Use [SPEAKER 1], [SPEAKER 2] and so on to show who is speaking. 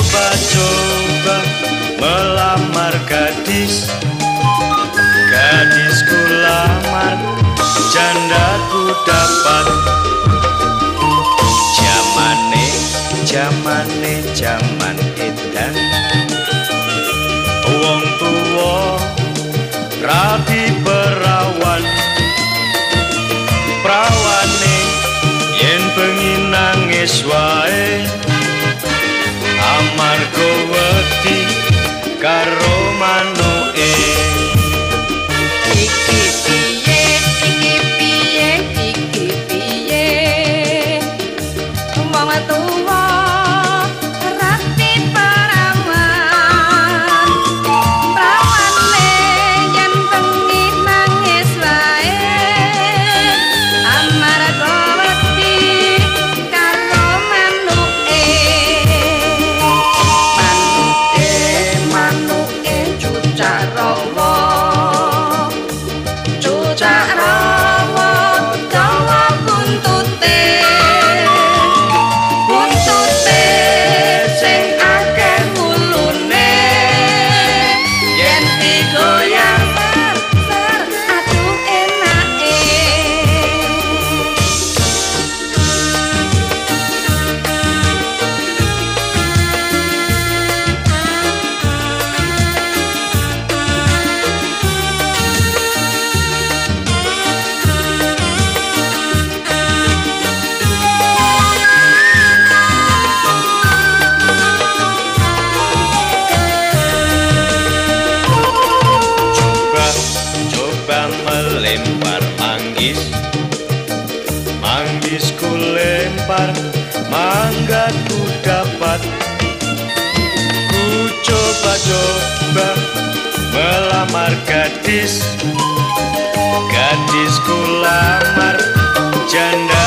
[SPEAKER 1] coba-coba melamar gadis. Gadisku lamar, jandaku dapat. Jaman edan, wong tuwa rabi perawan. Prawane yen bengi nangis wae, amarga wedi karo manuke.
[SPEAKER 2] Iki piye wong tuwa rapi perawan. Prawane yen bengi nangis wae, amarga wedi karo manuke. Manuke cucak rawa, cucak rawa dawa buntute. Buntute sing akeh wulune, yen digoyang ser aduh enake.
[SPEAKER 1] Coba melempar manggis, manggisku lempar, manggaku dapat. Ku coba-coba melamar gadis, gadisku lamar, janda